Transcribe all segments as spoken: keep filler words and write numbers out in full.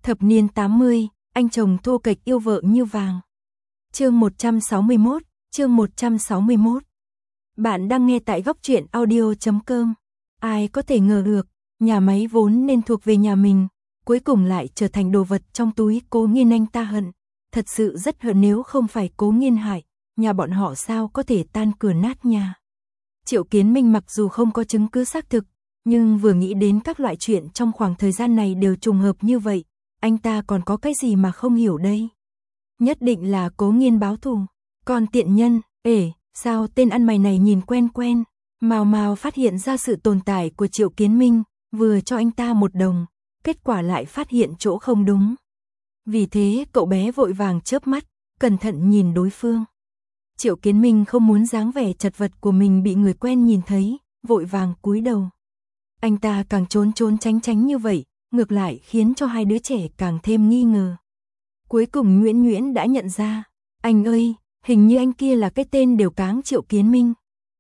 Thập niên tám mươi, anh chồng thô kệch yêu vợ như vàng. Chương một trăm sáu mươi mốt, chương một trăm sáu mươi mốt. Bạn đang nghe tại góc truyện audio chấm com. Ai có thể ngờ được, nhà máy vốn nên thuộc về nhà mình, cuối cùng lại trở thành đồ vật trong túi Cố Nghiên. Anh ta hận, thật sự rất hận, nếu không phải Cố Nghiên hại, nhà bọn họ sao có thể tan cửa nát nhà. Triệu Kiến Minh mặc dù không có chứng cứ xác thực, nhưng vừa nghĩ đến các loại chuyện trong khoảng thời gian này đều trùng hợp như vậy, anh ta còn có cái gì mà không hiểu đây? Nhất định là Cố Nghiên báo thù. Còn tiện nhân, ể, sao tên ăn mày này nhìn quen quen? Mào Mào phát hiện ra sự tồn tại của Triệu Kiến Minh, vừa cho anh ta một đồng, kết quả lại phát hiện chỗ không đúng. Vì thế cậu bé vội vàng chớp mắt, cẩn thận nhìn đối phương. Triệu Kiến Minh không muốn dáng vẻ chật vật của mình bị người quen nhìn thấy, vội vàng cúi đầu. Anh ta càng trốn trốn tránh tránh như vậy, ngược lại khiến cho hai đứa trẻ càng thêm nghi ngờ. Cuối cùng Nguyễn Nguyễn đã nhận ra, anh ơi, hình như anh kia là cái tên đều cáng Triệu Kiến Minh.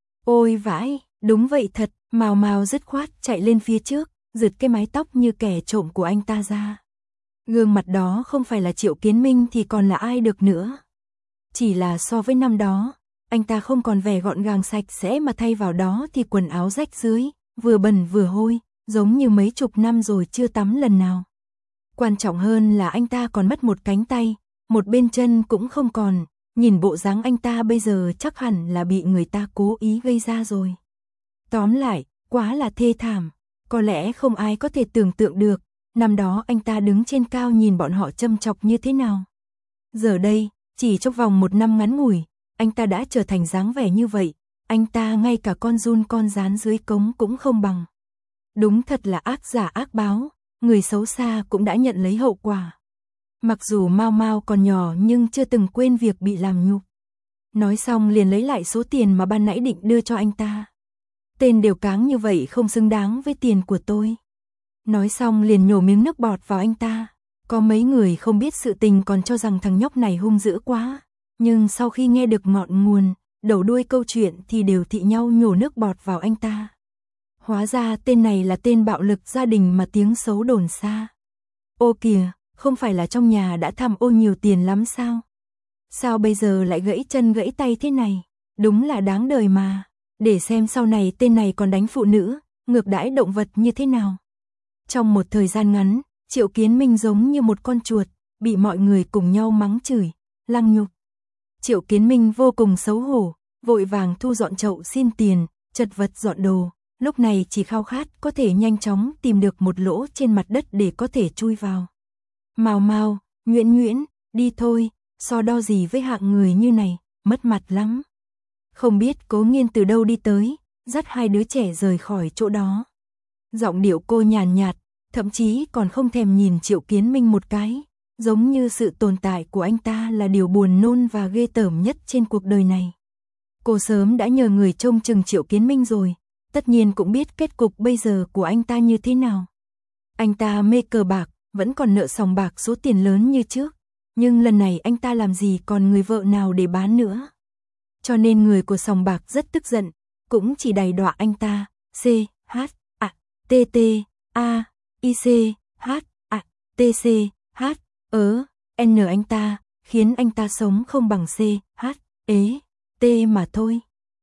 Ôi vãi, đúng vậy thật, Mào Mào dứt khoát chạy lên phía trước, giật cái mái tóc như kẻ trộm của anh ta ra. Gương mặt đó không phải là Triệu Kiến Minh thì còn là ai được nữa. Chỉ là so với năm đó, anh ta không còn vẻ gọn gàng sạch sẽ mà thay vào đó thì quần áo rách rưới, vừa bẩn vừa hôi, giống như mấy chục năm rồi chưa tắm lần nào. Quan trọng hơn là anh ta còn mất một cánh tay, một bên chân cũng không còn, nhìn bộ dáng anh ta bây giờ chắc hẳn là bị người ta cố ý gây ra rồi. Tóm lại, quá là thê thảm, có lẽ không ai có thể tưởng tượng được, năm đó anh ta đứng trên cao nhìn bọn họ châm chọc như thế nào. Giờ đây, chỉ trong vòng một năm ngắn ngủi, anh ta đã trở thành dáng vẻ như vậy, anh ta ngay cả con giun con rán dưới cống cũng không bằng. Đúng thật là ác giả ác báo, người xấu xa cũng đã nhận lấy hậu quả. Mặc dù Mao Mao còn nhỏ nhưng chưa từng quên việc bị làm nhục. Nói xong liền lấy lại số tiền mà ban nãy định đưa cho anh ta. Tên đều cáng như vậy không xứng đáng với tiền của tôi. Nói xong liền nhổ miếng nước bọt vào anh ta. Có mấy người không biết sự tình còn cho rằng thằng nhóc này hung dữ quá. Nhưng sau khi nghe được ngọn nguồn, đầu đuôi câu chuyện thì đều thị nhau nhổ nước bọt vào anh ta. Hóa ra tên này là tên bạo lực gia đình mà tiếng xấu đồn xa. Ô kìa, không phải là trong nhà đã tham ô nhiều tiền lắm sao? Sao bây giờ lại gãy chân gãy tay thế này? Đúng là đáng đời mà. Để xem sau này tên này còn đánh phụ nữ, ngược đãi động vật như thế nào. Trong một thời gian ngắn, Triệu Kiến Minh giống như một con chuột, bị mọi người cùng nhau mắng chửi, lăng nhục. Triệu Kiến Minh vô cùng xấu hổ, vội vàng thu dọn chậu xin tiền, chật vật dọn đồ. Lúc này chỉ khao khát có thể nhanh chóng tìm được một lỗ trên mặt đất để có thể chui vào. Mào Mào, Nguyễn Nguyễn, đi thôi, so đo gì với hạng người như này, mất mặt lắm. Không biết Cố Nghiên từ đâu đi tới, dắt hai đứa trẻ rời khỏi chỗ đó. Giọng điệu cô nhàn nhạt, thậm chí còn không thèm nhìn Triệu Kiến Minh một cái, giống như sự tồn tại của anh ta là điều buồn nôn và ghê tởm nhất trên cuộc đời này. Cô sớm đã nhờ người trông chừng Triệu Kiến Minh rồi, tất nhiên cũng biết kết cục bây giờ của anh ta như thế nào. Anh ta mê cờ bạc, vẫn còn nợ sòng bạc số tiền lớn như trước, nhưng lần này anh ta làm gì còn người vợ nào để bán nữa. Cho nên người của sòng bạc rất tức giận, cũng chỉ đày đọa anh ta, C, H, A, T, T, A, I, C, H, A, T, C, H, ớ, N anh ta, khiến anh ta sống không bằng C, H, ế, T mà thôi.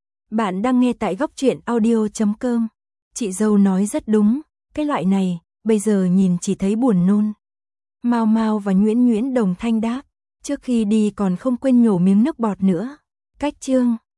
Bạn đang nghe tại góc truyện audio chấm com. Chị dâu nói rất đúng, cái loại này, bây giờ nhìn chỉ thấy buồn nôn. Mao Mao và Nguyễn Nguyễn đồng thanh đáp, trước khi đi còn không quên nhổ miếng nước bọt nữa. Cách chương